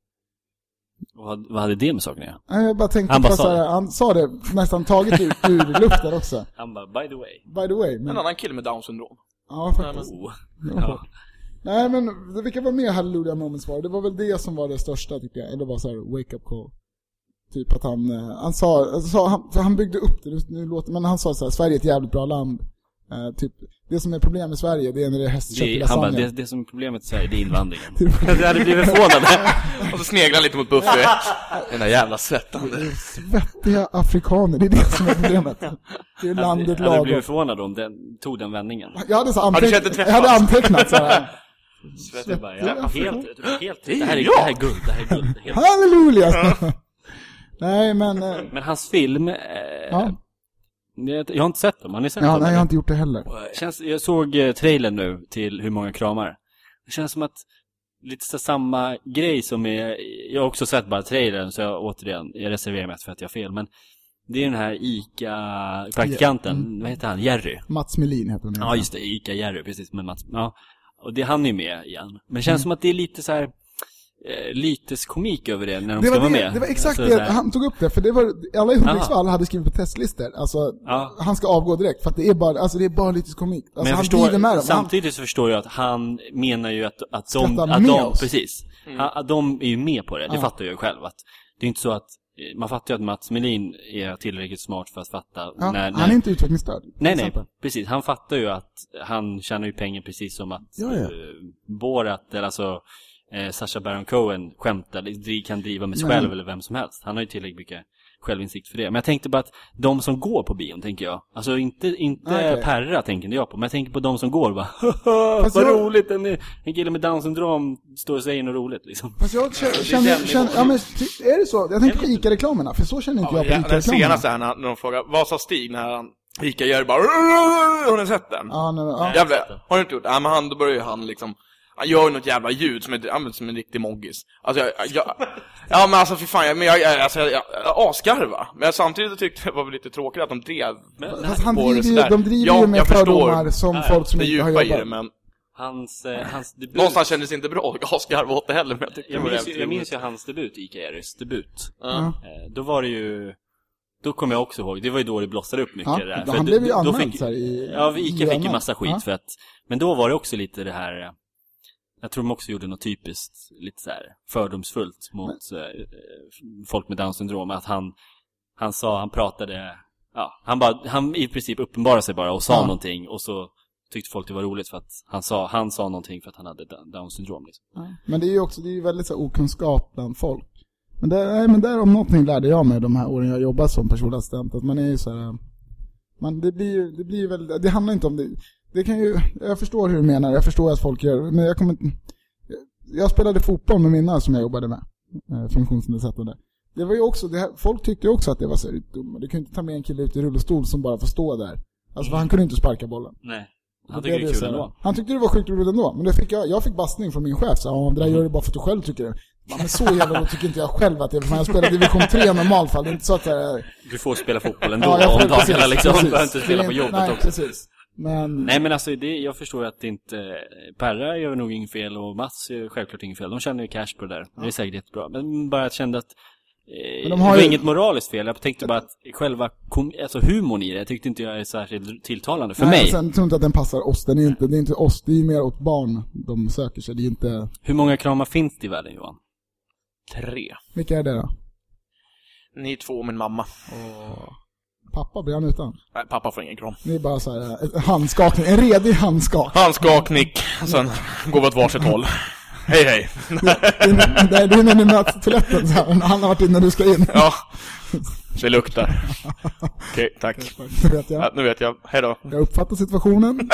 Vad, vad hade det med saken att göra? Jag bara tänkte han, bara sa, det. han sa det nästan taget ut ur luften också. Han bara, by the way. By the way. Men... En annan kille med Down syndrom. Ja, faktiskt. Oh. Ja. Nej, men vilka var mer hallelujah moments var? Det var väl det som var det största tycker jag. Eller var så här wake up call. Typ att han, han sa, sa han, för han byggde upp det, nu låter, men han sa så här, Sverige är ett jävligt bra land. Uh, typ, det som är problem i Sverige, det är när det är hästkött i lasagne. Han bara, det, det som är problemet i Sverige, det är invandringen. Det hade blivit förvånad. Och så sneglar lite mot Buffy. Den där jävla svettande. Svettiga afrikaner, det är det som är problemet. Det är landet lagom. Jag hade blivit förvånad om den tog den vändningen. Jag hade, så anteck- jag hade antecknat så här. Svettig bara, ja, helt, helt, det här är, det här är guld, det här är guld. Helt. Halleluja! Nej, men... Uh, men hans film... Uh, ja. Jag har inte sett dem, har ni sett ja, dem? Nej, jag har inte gjort det heller. Känns, jag såg eh, trailern nu till hur många kramar. Det känns som att lite så samma grej som är... Jag har också sett bara trailern, så jag återigen, jag reserverar mig för att jag har fel. Men det är den här Ica-praktikanten, mm. vad heter han? Jerry. Mats Melin heter han. Ja, just det, Ica Jerry, precis. Med Mats, ja. Och det han är med igen. Men det känns mm. som att det är lite så här... eh, lyteskomik över det när de det ska var vara det, med. det var exakt alltså, det, han tog upp det, för det var, alla i Hudiksvall hade skrivit på testlistor, alltså, ja. han ska avgå direkt, för att det är bara, alltså det är bara lyteskomik. Alltså, Men jag han förstår, med dem. samtidigt så förstår jag att han menar ju att, att de, Skrattar att med de oss. precis, Mm. att de är ju med på det, det Ja. fattar jag ju själv, att det är inte så att man fattar ju att Mats Melin är tillräckligt smart för att fatta Ja, när, när... han är inte utvecklingsstörd. Nej, nej, precis. Han fattar ju att han tjänar ju pengar precis som att Ja, ja. Uh, Borat, eller alltså uh, Sacha Baron Cohen skämtar, de kan driva med sig Nej. själv eller vem som helst. Han har ju tillräckligt mycket självinsikt för det. Men jag tänkte bara att de som går på bion, tänker jag. Alltså inte, inte Okay. Perra tänker jag på, men jag tänker på de som går och bara vad jag... roligt, en, en kille med Down syndrom står och säger något roligt liksom. Fast jag känner, känner, känner ja men är det så? Jag tänker på ICA-reklamerna, för så känner inte Ja, jag på ja, den ICA-reklamerna. senaste här när de frågar, vad sa Stig när han Ica gör bara, har ni sett den? Ja, nej, ja. Jävla, har du inte gjort det? Ja, men han, då börjar ju han liksom, han gör ju något jävla ljud som är, använder som en riktig moggis. Alltså jag, jag ja men alltså för fan, jag, men jag, jag, alltså, jag, jag, jag asgarva. Men jag samtidigt tyckte det var väl lite tråkigt att de drev. Men, Fast han på driver det ju, sådär. de driver Ja, ju med jag förstår. fördomar som Nej, folk som det inte har djupa i jobbat. det, men hans, eh, hans debut... någonstans kändes det inte bra. Jag asgarva åt det heller, men jag tyckte jag det var minns, jävligt jag minns roligt. ju hans debut, Ica Eris debut. Ja. Eh, Då var det ju... Då kommer jag också ihåg, det var ju då det blossade upp mycket Ja, det där. han För blev ju då- då anmäld fick- så här i- Ja, Ica i fick ju Anna. massa skit Ja. för att... Men då var det också lite det här... eh, Jag tror de också gjorde något typiskt, lite så här fördomsfullt mot eh, folk med Down syndrom. Att han, han sa, han pratade... Ja, han, bara, han i princip uppenbarade sig bara och sa Ja. någonting. Och så tyckte folk det var roligt för att han sa, han sa någonting för att han hade Down syndrom liksom. Ja. Men det är ju också, det är ju väldigt så här okunskap bland folk. Men det, nej, men där om någonting lärde jag mig de här åren jag jobbat som personlig assistent, att man är ju så här, man, det blir ju, det blir ju väl, det handlar inte om det, det kan ju, jag förstår hur du menar, jag förstår att folk gör, men jag kommer inte, jag spelade fotboll med mina som jag jobbade med, eh, funktionsnedsättande. Det var ju också, det här, folk tyckte ju också att det var så här dumt. Du kan ju inte ta med en kille ut i rullstol som bara får stå där. Alltså för han kunde inte sparka bollen. Nej. Han Det tycker det blev är så kul här. ändå. Han tyckte det var sjukt roligt ändå. Men det fick jag, jag fick bastning från min chef. Så ja, det där gör du bara för att du själv tycker det. Ja, men så jävla tycker inte jag själv att det är. För jag spelar division tre normalt fall. Det är inte så att det är... Du får spela fotboll ändå Ja, jag får- om dagarna precis, liksom. precis. Du behöver inte spela på Det är- jobbet nej, också. precis. Men... Nej men alltså det, jag förstår att det inte Perra gör nog inget fel och Mats gör självklart inget fel. De känner ju cash på det där. Det är säkert jättebra. Men bara jag kände att eh, Men de det har var ju- inget moraliskt fel. Jag tänkte bara att själva kom, alltså humorn i det, jag tyckte inte jag är särskilt tilltalande för nej, mig. Sen tror jag inte att den passar oss. Den är inte, det är inte oss. Det är mer åt barn de söker sig. Det är inte... Hur många kramar finns det i världen, Johan? Tre. Vilka är det då? Ni två och min mamma. Pappa blir han utan. Nej, pappa får ingen kram. Det är bara så här, en handskakning. En redig handskak. Handskakning, sen går vi åt varsitt håll. Hej hej. Det är, det är när ni möts toaletten så här. Han har varit in när du ska in. Ja, det luktar. Okej, tack. Nu vet jag. Ja, nu vet jag. Hej då. Jag uppfattar situationen.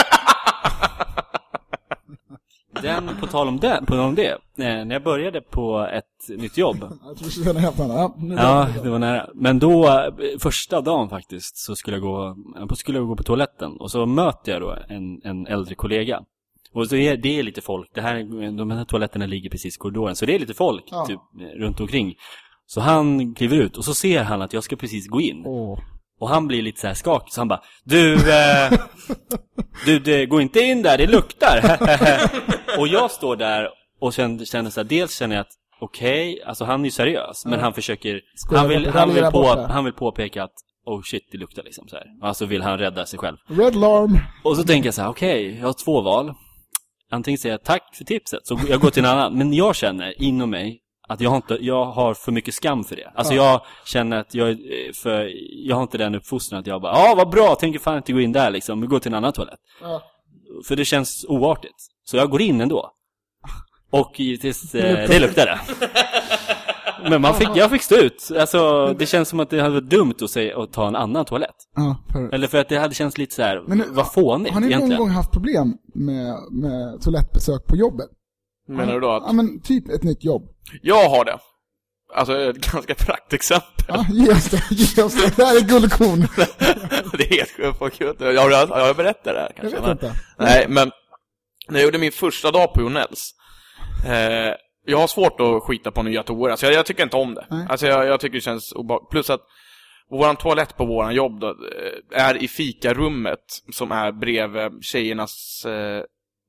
Den, på tal om det, på tal om det eh, när jag började på ett nytt jobb. Jag tror du skulle känna helt annorlunda. Ja, nu Ja, vet jag. det var nära. Men då, eh, första dagen faktiskt, så skulle jag gå, jag skulle jag gå på toaletten. Och så möter jag då en, en äldre kollega. Och så är det är lite folk. Det här, de här toaletterna ligger precis i korridoren. Så det är lite folk Ja. typ, runt omkring. Så han kliver ut och så ser han att jag ska precis gå in. Åh. Och han blir lite så här skakig. Så han bara, du, eh, du, det går inte in där, det luktar. Och jag står där och känner, känner så här, dels känner jag att okej, okay, alltså han är ju seriös. Men han försöker, Skojar han vill, bort, han, vill raljera på, bort det. han vill påpeka att oh shit, det luktar liksom så här. Alltså vill han rädda sig själv. Red alarm. Och så tänker jag så här, okej, okay, jag har två val. Antingen säger jag tack för tipset, så jag går till en annan. Men jag känner inom mig att jag har, inte, jag har för mycket skam för det. Alltså Ja. jag känner att jag, för, jag har inte den uppfostran att jag bara, ja ah, vad bra, tänker fan inte gå in där liksom. Vi går till en annan toalett. Ja. För det känns oartigt. Så jag går in ändå. Och tills eh, det luktade. Men man fick, jag fick stå ut. Alltså, det känns som att det hade varit dumt att, säga, att ta en annan toalett. Ja, för... Eller för att det hade känts lite så här, Men nu, vad fånigt har ni någon egentligen. gång haft problem med, med toalettbesök på jobbet? Menar du då att... Ja, men typ ett nytt jobb. Jag har det. Alltså ett ganska praktexempel. Ja, ge oss det, ge oss det. Det här är guldkorn. Det är helt sjukt på kul. Jag har jag, jag berättat det här Jag kanske. vet Men, inte. nej, men när jag gjorde min första dag på Jonells. Eh, jag har svårt att skita på nya toor. Alltså jag, jag tycker inte om det. Nej. Alltså jag, jag tycker det känns obehagligt. Plus att våran toalett på våran jobb då, eh, är i fikarummet som är bredvid tjejernas eh,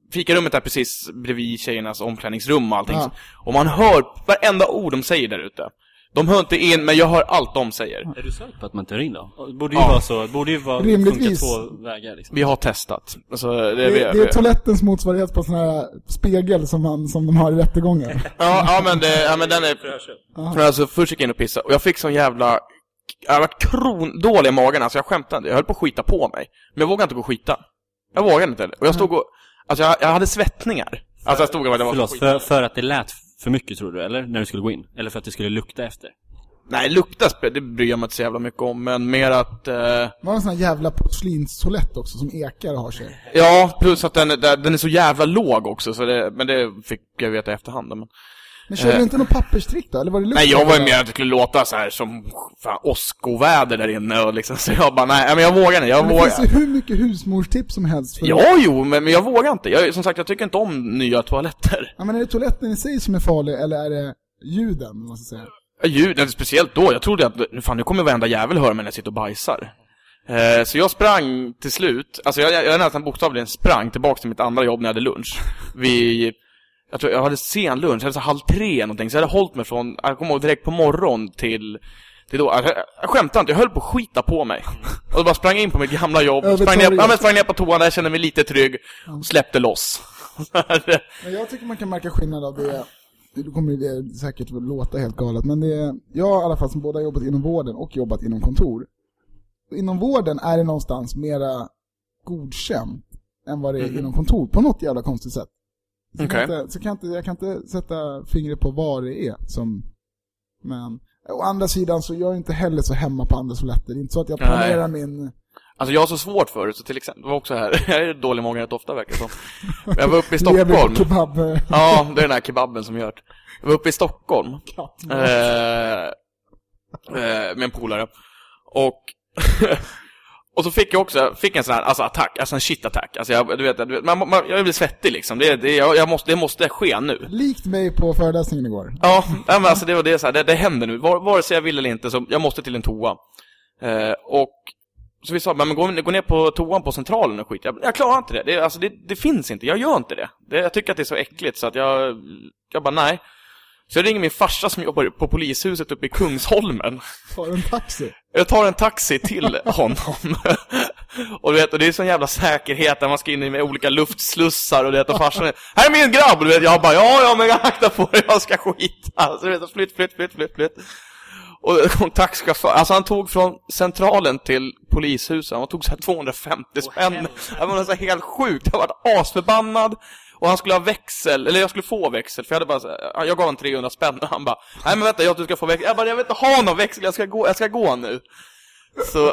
fikarummet är precis bredvid tjejernas omklädningsrum och allting. Ja. Och man hör varenda ord de säger där ute. De hör inte in, men jag hör allt de säger. Är du säker på att man inte hör in då? Det borde ju Ja. vara så, det borde ju vara Rimligtvis. två vägar liksom. Vi har testat. Alltså, det, Det, vi, det är vi, toalettens motsvarighet på sån här spegel som, man, som de har i rättegångar. ja, ja, men det, ja, men den är... För alltså, först gick jag in och pissa. Och jag fick sån jävla... Jag har varit kron dålig i magen. Alltså jag skämtade inte. Jag höll på att skita på mig. Men jag vågade inte gå och skita. Jag vågade inte. Och jag stod och... Alltså jag, jag hade svettningar. Alltså jag stod och... Jag var Förlåt, för, för att det lät för mycket tror du, eller? När du skulle gå in? Eller för att det skulle lukta efter? Nej, lukta det bryr jag mig inte så jävla mycket om. Men mer att... Eh... Var en sån här jävla porslinstoalett också som ekar och har sig. Ja, plus att den, den är så jävla låg också. Så det, men det fick jag veta i efterhand. Men... Men körde Eh. du inte någon papperstrick då? Eller var det lukt? Nej, jag var ju med att det skulle låta så här som fan, åskoväder där inne och liksom, så jag bara, nej, men jag vågar inte, jag Men det vågar. finns ju hur mycket husmorstips som helst för Ja, jo, men, men jag vågar inte. Jag, som sagt, jag tycker inte om nya toaletter. Ja, men är det toaletten i sig som är farlig eller är det ljuden, måste jag säga? Ja, ljud, speciellt då. Jag trodde att, fan, nu kommer varenda jävel höra mig när jag sitter och bajsar. Eh, så jag sprang till slut, alltså jag, jag, jag nästan bokstavligen sprang tillbaka till mitt andra jobb när jag hade lunch. Vi... Jag tror jag hade sen lunch, jag hade så halv tre någonting. Så jag hade hållit mig från, jag kom ihåg direkt på morgon till, till då. Jag, jag skämtade inte, jag höll på att skita på mig. Och bara sprang in på mitt gamla jobb. Sprang ner, ja, men sprang ner på toan där, jag kände mig lite trygg. Och släppte loss. Men jag tycker man kan märka skillnad av det. Det kommer det säkert låta helt galet. Men det är, jag i alla fall som både har jobbat inom vården och jobbat inom kontor. Inom vården är det någonstans mera godkänt än vad det är mm. inom kontor. På något jävla konstigt sätt. Så, okay. kan inte, så kan inte, jag kan inte sätta fingret på vad det är som, men å andra sidan så jag är inte heller så hemma på andra toaletter. Det är inte så att jag planerar Nej. min... Alltså jag har så svårt för det, så till exempel, det var också här, jag är dålig många rätt ofta verkar som. Jag var uppe i Stockholm. Kebab. Ja, det är den här kebaben som gör det. Jag var uppe i Stockholm. Eh, eh, med en polare. Och... Och så fick jag också fick en sån här alltså attack, alltså en shit-attack. Alltså jag du vet, du vet man, man, jag blir svettig liksom. Det det jag, jag måste det måste ske nu. Likt mig på föreläsningen igår. Ja, men alltså det var det så här, det, det händer nu. Var, vare sig jag vill eller inte så jag måste till en toa. Eh, och så vi sa men gå, gå ner på toan på centralen och skit. Jag, jag klarar inte det. Det alltså det, det finns inte. Jag gör inte det. det. Jag tycker att det är så äckligt så att jag jag bara nej. Så jag ringer min farsa som jobbar på polishuset uppe i Kungsholmen. Tar en taxi? Jag tar en taxi till honom. Och du vet, och det är sån jävla säkerhet där man ska in i med olika luftslussar och det och farsan är, här är min grabb! Och du vet, jag bara, ja, ja, men jag aktar på det, jag ska skita. Så du vet, flytt, flytt, flytt, flytt, flytt. Och, och taxichaufför, alltså han tog från centralen till polishuset, han tog så här tvåhundrafemtio spänn. Det var så här helt sjukt, jag var asförbannad. Och han skulle ha växel, eller jag skulle få växel. För jag hade bara, jag gav en trehundra spänn. Och han bara, nej men vänta, jag, du ska få växel. Jag bara, jag vill inte ha någon växel, jag ska gå, jag ska gå nu. Så,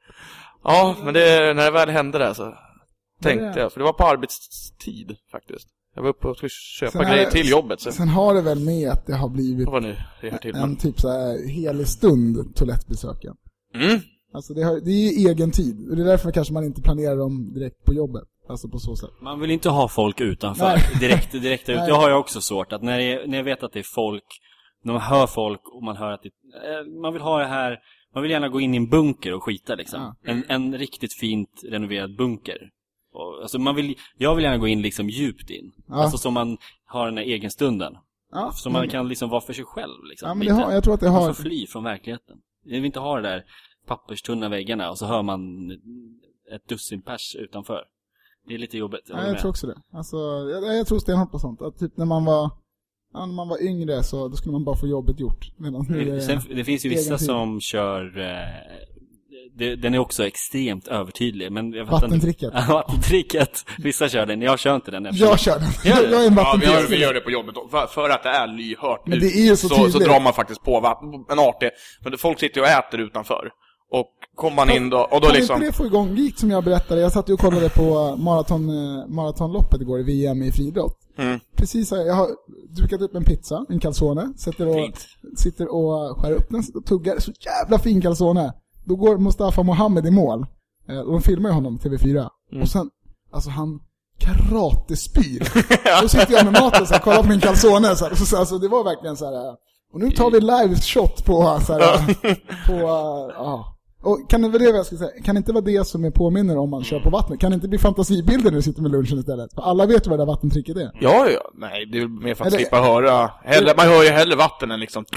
ja, men det, när det väl hände där så tänkte jag. För det var på arbetstid faktiskt. Jag var uppe och skulle köpa sen grejer här, till jobbet. Så. Sen har det väl med att det har blivit vad nu, det till, en typ så här helig stund toalettbesöken. Mm. Alltså det, har, det är ju egen tid. Och det är därför kanske man inte planerar dem direkt på jobbet. Alltså på så sätt. Man vill inte ha folk utanför. Nej. Direkt, direkt ut. Det har jag också svårt. Att när jag, när jag vet att det är folk, när man hör folk och man hör att det, man vill ha det här, man vill gärna gå in i en bunker och skita liksom. Ja. En, en riktigt fint renoverad bunker. Och, alltså man vill, jag vill gärna gå in liksom djupt in. Ja. Alltså som man har den här egen stunden. Ja, så man kan liksom vara för sig själv liksom. Ja, men det har, jag tror att det har... Man får fly från verkligheten. Jag vill inte ha det där papperstunna väggarna och så hör man ett dussin pers utanför. Det är lite jobbigt. Ja, jag tror också det. Alltså, jag, jag tror stenhårt på sånt. Att typ när man var ja, när man var yngre så då skulle man bara få jobbet gjort. Det, Sen, det finns ju vissa som kör... Eh, det, den är också extremt övertydlig. Men jag vattentricket. Ja, vattentricket. Vissa kör den. Jag kör inte den. Jag kör den. Jag, jag är en ja, vi, gör, vi gör det på jobbet. För, för att det är lyhört men det är ju så, så, så drar man faktiskt på vatten, en artig. Men folk sitter och äter utanför. Och kommer man in då och då kan liksom... Kan inte det få igång likt som jag berättade? Jag satt ju och kollade på maraton, maratonloppet igår i V M i friidrott. Mm. Precis, jag har dukat upp en pizza, en calzone, sitter och, sitter och skär upp den och tuggar. Så jävla fin calzone. Då går Mustafa Mohammed i mål. Och de filmar ju honom T V fyra. Mm. Och sen, alltså han karatespyr. Då sitter jag med maten och så här, kollar på min calzone. Så, här, så alltså, det var verkligen så här... Och nu tar vi live shot på så här, på ja. Och kan det vara det jag ska säga? Kan det inte vara det som är påminner om man kör på vattnet? Kan det inte bli fantasibilder när du sitter med lunchen istället? För alla vet ju vad det där vattentricket är. Ja, ja. Nej, det är mer för att Eller- slippa höra. Hellre, man hör ju hellre vatten än liksom...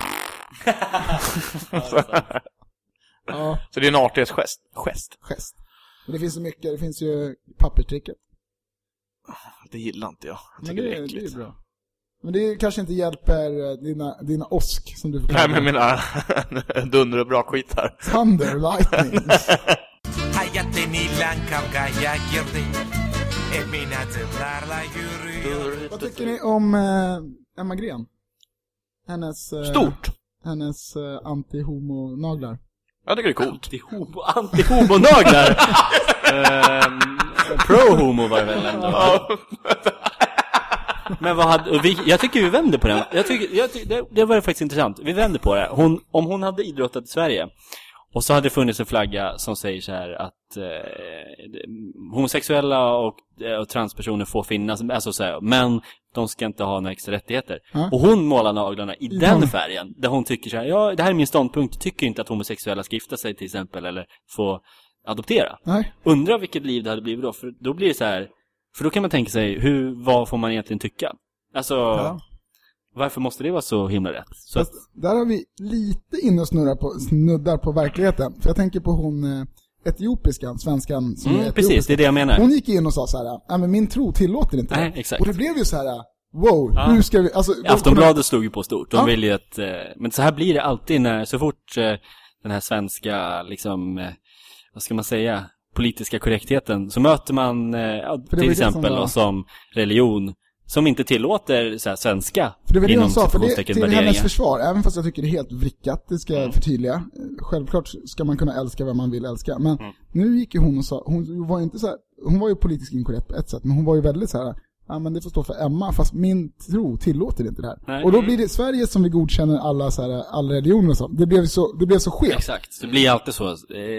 Ja, Så det är en artighetsgest. Gest. gest. Men det finns så mycket. Det finns ju papperstricket. Det gillar inte jag. Jag Men tycker det, det är det är äckligt. bra. Men det kanske inte hjälper eh, dina, dina åsk som du Nej, förklarar. men mina dunder och bra skit här. Thunder, lightning. Vad tycker ni om eh, Emma Gren? Hennes... Eh, Stort. Hennes eh, anti-homo-naglar. Jag tycker det är coolt. Anti-homo, anti-homo-naglar. Ehm, Pro-homo var det väl ändå. Ja. Men vad hade, och vi, jag tycker vi vänder på den. Jag tycker, jag tycker, det, det var faktiskt intressant. Vi vänder på det. Hon, om hon hade idrottat i Sverige och så hade det funnits en flagga som säger så här att eh, homosexuella och, och transpersoner får finnas, alltså så här, men de ska inte ha några extra rättigheter. Ja. Och hon målar naglarna i I den den. färgen där hon tycker så här, ja, det här är min ståndpunkt. Tycker inte att homosexuella ska gifta sig till exempel eller få adoptera. Nej. Undrar vilket liv det hade blivit då. För då blir det så här, för då kan man tänka sig, hur, vad får man egentligen tycka? Alltså, Ja. varför måste det vara så himla rätt? Så att, Fast där har vi lite inne och snurrar på, snuddar på verkligheten. För jag tänker på hon eh, etiopiskan, svenskan som är mm, etiopisk. precis, det är det jag menar. Hon gick in och sa så här: ja men min tro tillåter inte Nej, det. exakt. Och det blev ju så här: wow, Ja. hur ska vi... Alltså, de Aftonbladet slog ju på stort. De Ja. vill ju att, eh, men så här blir det alltid när, så fort eh, den här svenska, liksom, eh, vad ska man säga, politiska korrektheten, så möter man, eh, ja, För det var till det som exempel var- då, som religion, som inte tillåter så här, svenska För det var det inom hon sa, för det, citationstecken till hennes värderingar. försvar, även fast jag tycker det är helt vrickat, det ska jag förtydliga. Eh, Självklart ska man kunna älska vem man vill älska, men Mm. nu gick ju hon och sa, hon var ju inte så här, hon var ju politiskt inkorrekt på ett sätt, men hon var ju väldigt så här: ja men det får stå för Emma, fast min tro tillåter inte det här. Nej. Och då blir det Sverige som vi godkänner alla så här, alla religioner och så. Det blev så, det blev så skevt. Exakt, så det blir alltid så. Eh,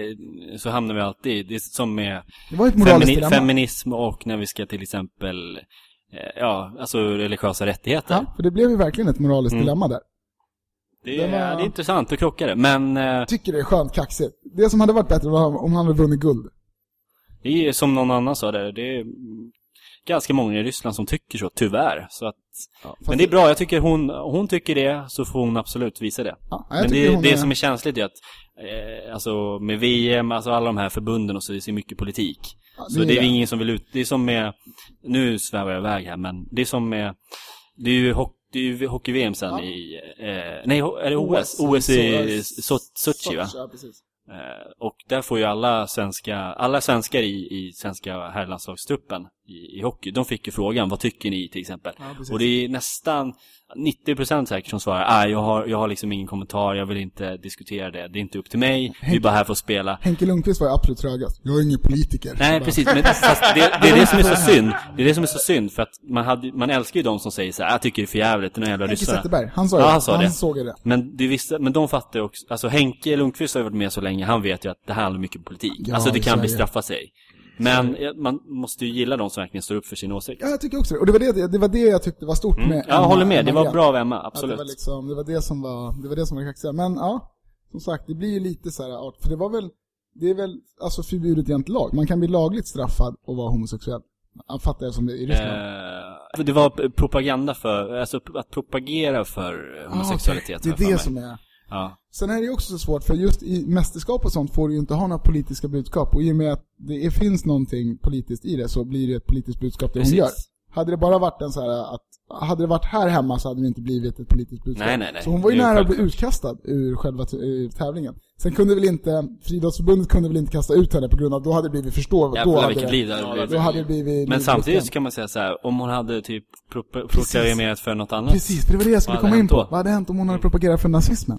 så hamnar vi alltid, det är som med Det var ett moraliskt femini- dilemma. feminism och när vi ska till exempel, eh, ja, alltså religiösa rättigheter. Ja, för det blev ju verkligen ett moraliskt Mm. dilemma där. Det, Det är, var- det är intressant att krocka det, men eh, Jag tycker det är skönt kaxigt. Det som hade varit bättre var om han hade vunnit guld. det är som någon annan sa där, det är mm, ganska många i Ryssland som tycker så, tyvärr. Så att, Fast men det är bra, jag tycker hon, hon tycker det, så får hon absolut visa det. Ja, jag Men tycker det, hon det är- som är känsligt är att eh, alltså med V M, alltså alla de här förbunden och så, det är så mycket politik. Ja, Så det är ingen som vill ut, det är som med, nu svävar jag iväg här, men det är som med, det är ju, hockey, det är ju hockey-V M sen Ja. i, eh, nej, ho- är det O S? O S i Så- So- Sochi, va? Ja, precis. Eh, och där får ju alla svenska, alla svenskar i, i svenska herrlandslagstruppen i, i hockey, de fick ju frågan, vad tycker ni till exempel? Ja, precis. Och det är nästan nittio procent säkert som svarar, nej jag har, jag har liksom ingen kommentar, jag vill inte diskutera det, det är inte upp till mig, vi är bara här för att spela. Henke Lundqvist var ju absolut trögast. Jag är ingen politiker. Nej, Bara- precis, men fast det, det är det som är så synd. Det är det som är så synd, för att man, hade, man älskar ju de som säger så här, jag tycker det är för jävligt, det är några jävla Henke ryssarna. Zetterberg, han sa ju Ja, det. han sa han det. såg ju det. Men, det visste, men de fattar ju också, alltså Henke Lundqvist har ju varit med så länge, han vet ju att det här handlar mycket om politik. Ja, alltså det i kan Sverige. bestraffa sig. Men ja, man måste ju gilla de som verkligen står upp för sin åsikt. Ja, jag tycker också det. Och det var det, det var det jag tyckte var stort Mm. med Ja, Emma- jag håller med, det Emma var Gren. bra av Emma, Att absolut. det var liksom, det var det som var, det var det som var kaxiga. Men ja, som sagt, det blir ju lite så här art, för det var väl, det är väl alltså förbjudet egentligen lag. Man kan bli lagligt straffad och vara homosexuell. Jag fattar jag som det är i Ryssland. Eh, det var propaganda för, alltså att propagera för homosexualitet. Ah, okej. har Det jag är det för som mig. är. Ja. Sen är det ju också så svårt, för just i mästerskap och sånt får du ju inte ha några politiska budskap. Och i och med att det är, finns någonting politiskt i det, så blir det ett politiskt budskap det Precis. hon gör. Hade det bara varit en så här att, hade det varit här hemma så hade det inte blivit ett politiskt budskap. Nej, nej, nej. Så hon var ju Det är nära att bli självklart. utkastad ur själva t- ur tävlingen. Sen kunde väl inte, Friidrottsförbundet kunde väl inte kasta ut henne på grund av, då hade det blivit förstå, då Jävlar hade vilket det, liv det hade blivit. då hade det blivit Men liv- samtidigt så kan man säga så här, om hon hade typ pro- Precis. proklamerat för något annat. Precis, för det var det jag skulle Vad hade komma in hänt på. då? Vad hade hänt om hon hade propagerat för nazismen?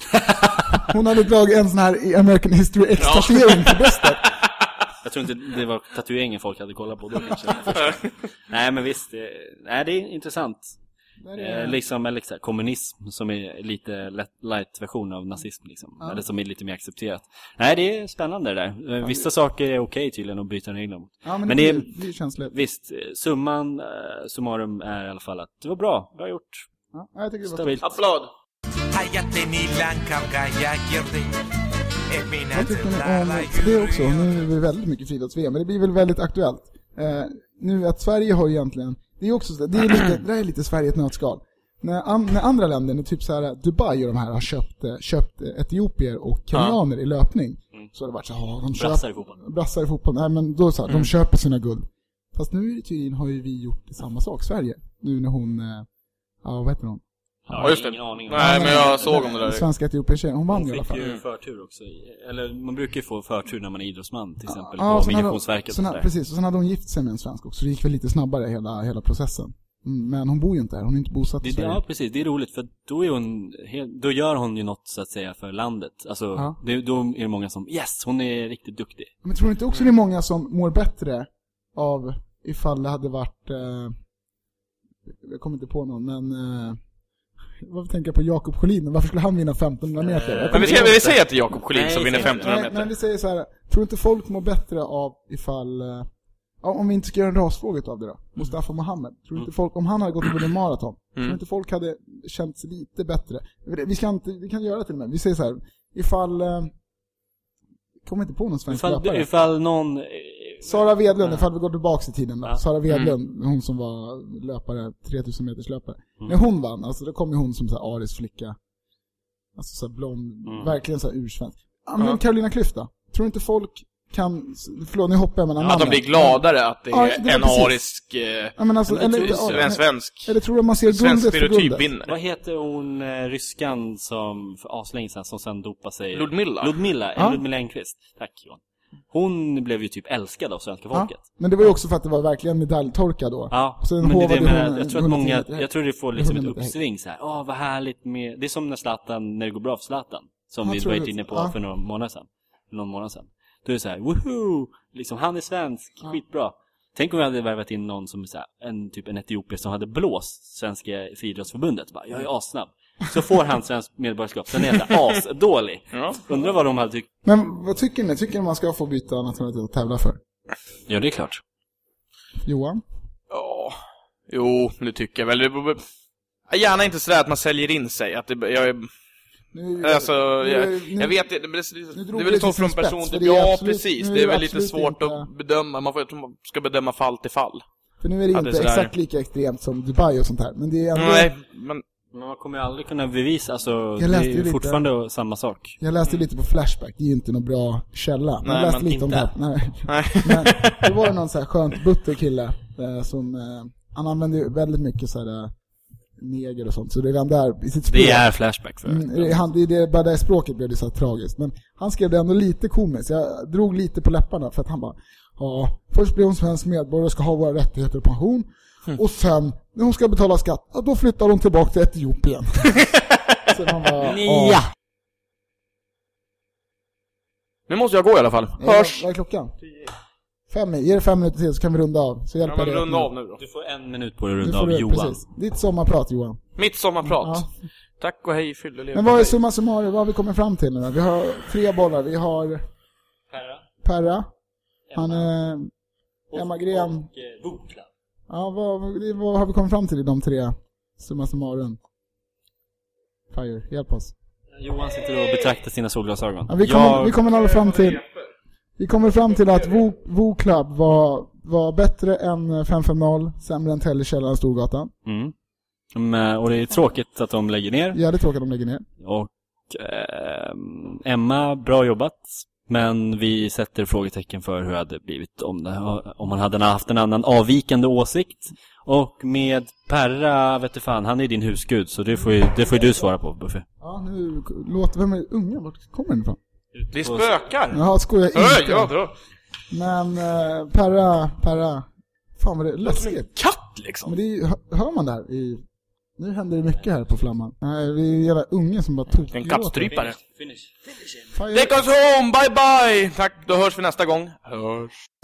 Hon hade dragit en sån här i American History X-tatuering på bröstet. Jag tror inte det var tatueringen folk hade kollat på då kanske. Nej men visst, det, nej, det är intressant. Eh, liksom, eller så här, kommunism som är lite lätt, light version av nazism liksom. Ja. Eller som är lite mer accepterat. Nej, det är spännande det där. Eh, Vissa saker är okej tydligen att bryta reglerna mot. Ja, men, Men det, det- blir, det blir känsligt. Visst, eh, summan, eh, summarum är i alla fall att det var bra, bra gjort. Ja, jag tycker det var Stabilt. Applåd! حياتني لانكر قايا جردي Vad tycker ni om, för det också, nu är det väldigt mycket friidrotts-V M, men det blir väl väldigt aktuellt. Eh, nu att Sverige har egentligen, det är också så, det är lite, det är lite Sverige ett nötskal. När, an, när andra länder, typ så här Dubai och de här har köpt, köpt etiopier och kenyaner ja. i löpning, mm. så har det varit så här, de köper, brassar i fotboll. Brassar i fotboll. Nej, men då så här, mm. de köper sina guld. Fast nu är det tydligen, har ju vi gjort samma sak, Sverige. Nu när hon, ja vad heter hon? Ja, just det. Nej, men jag såg om det där. Svenska etiopier, hon vann hon i alla fall. Hon fick ju förtur också. Eller man brukar ju få förtur när man är idrottsman, till exempel, ja, på Migrationsverket. Sen, och precis, och sen hade hon gift sig med en svensk också, så det gick väl lite snabbare hela, hela processen. Mm, men hon bor ju inte här, hon är inte bosatt i Sverige. Ja, precis, det är roligt, för då är hon, då gör hon ju något så att säga för landet. Alltså, ja. det, då är det många som, yes, hon är riktigt duktig. Men tror du inte också det är många som mår bättre av ifall det hade varit, eh, jag kommer inte på någon, men eh, varför tänker jag på Jakob Collin? Varför skulle han vinna femtonhundra meter? Men vi, ska, vi säger att det är Jakob Collin som vinner femtonhundra meter. Nej, men vi säger så här, tror inte folk mår bättre av ifall, eh, om vi inte ska göra en rasfråga av det då, Mustafa Mohamed, tror inte folk, om han hade gått och vunnit maraton, mm. tror inte folk hade känt sig lite bättre? Vi, ska inte, vi kan göra det till och med, vi säger så här, ifall, eh, kommer inte på någon svensk ifall, löpare. Ifall någon... Sara Wedlund, ifall vi går tillbaka i tiden då. Ja. Sara Wedlund, mm. hon som var löpare, tretusen meters löpare. Mm. När hon vann, alltså då kom ju hon som så här aris flicka. Alltså så här blond, mm. verkligen så här ursvensk. Ja, men mm. Carolina Klüft då? Tror inte folk kan, förlåt nu hoppar jag mellan namnen. Att de blir gladare att det är ja, det en precis. arisk eh, ja, men alltså, eller, eller, en svensk eller tror du man ser guldet för guldet? Vad heter hon eh, ryskan som för aslänge sedan som sen dopade sig? Ludmilla. Ludmilla, ja. Ludmilla Enqvist. Tack Johan. Hon blev ju typ älskad av svenska ja, folket. Men det var ju också för att det var verkligen medaljtorka då. Ja, så men det, det med, jag tror att många, jag tror det får liksom ett uppsving så här. Åh, oh, vad härligt med, det är som när Zlatan, när det går bra för Zlatan. Som ja, vi var inne på ja. för några månader sedan. Någon månad sedan. Då är det så här, woohoo! Liksom, han är svensk, ja. skitbra. Tänk om vi hade värvat in någon som är så här, en typ en etiopier som hade blåst Svenska friidrottsförbundet. Bara, jag är assnabb. Så får han svensk medborgarskap. Sen är det asdålig. Ja. Undrar vad de hade tyckt. Men vad tycker ni? Tycker ni man ska få byta nationalitet att tävla för? Ja, det är klart. Johan? Ja, jo, det tycker jag väl. Jag gärna inte sådär att man säljer in sig. Att det, jag är... Nu, alltså, nu, jag, nu, jag vet det, det, det, det är väl så från person till, ja absolut, precis, det är väl lite svårt inte... att bedöma, man, får, man ska bedöma fall till fall. För nu är det ja, inte det är exakt lika extremt som Dubai och sånt här, men det är ändå... Nej, men... men man kommer ju aldrig kunna bevisa, alltså det är lite... fortfarande samma sak. Jag läste lite på Flashback, det är ju inte någon bra källa. Nej, jag läste men lite inte. om det. Nej. Nej. Men det var någon så här skönt butter kille eh, som, eh, han använde ju väldigt mycket så här... neger och sånt, så det är redan där i sitt språk. Det är Flashback för mm, han, det, det, bara det språket blev det så tragiskt, men han skrev det ändå lite komiskt. Jag drog lite på läpparna för att han bara, ja, först blir hon svensk medborgare och ska ha våra rättigheter och pension mm. och sen, när hon ska betala skatt, ja, då flyttar hon tillbaka till Etiopien. Så man bara, ja. Nu måste jag gå i alla fall. Hörs. Vad är klockan? Fem, ge det fem minuter till så kan vi runda av. Så hjälper ja, det. Runda av nu då. Du får en minut på att runda av, Johan. Precis. Ditt sommarprat, Johan. Mitt sommarprat. Ja. Tack och hej, fyll och lev. Men vad är summa summarum? Vad har vi kommit fram till nu? Vi har tre bollar. Vi har Perra. Perra. Han är Emma Gren. Och Vokla. Ja, vad, vad har vi kommit fram till i de tre summa summarum? Fire, hjälp oss. Johan sitter och betraktar sina solglasögon. Ja, vi kommer, Jag... vi kommer alla fram till Vi kommer fram till att Vokla var, var bättre än fem fem noll, sämre än Tellekällaren Storgatan. Mm. Men, och det är tråkigt att de lägger ner. Ja, det är tråkigt att de lägger ner. Och eh, Emma, bra jobbat. Men vi sätter frågetecken för hur det hade blivit om, det, om man hade haft en annan avvikande åsikt. Och med Perra, vet du fan, han är din husgud. Så det får ju, det får ju du svara på, Buffy. Ja, nu låter, vem är unga? Vart kommer den ifrån? Det är spökar. Jaha, skojar inte. Öj, ja, då. Men uh, Perra, Perra. Fan vad det är läskigt. En katt liksom. Men det är, hör man där i... Nu händer det mycket här på Flamman. Nej, det är jävla unge som bara tog. En kattstrypare. Finish. Finish. Take us home, bye bye. Tack, då hörs vi nästa gång. Hörs.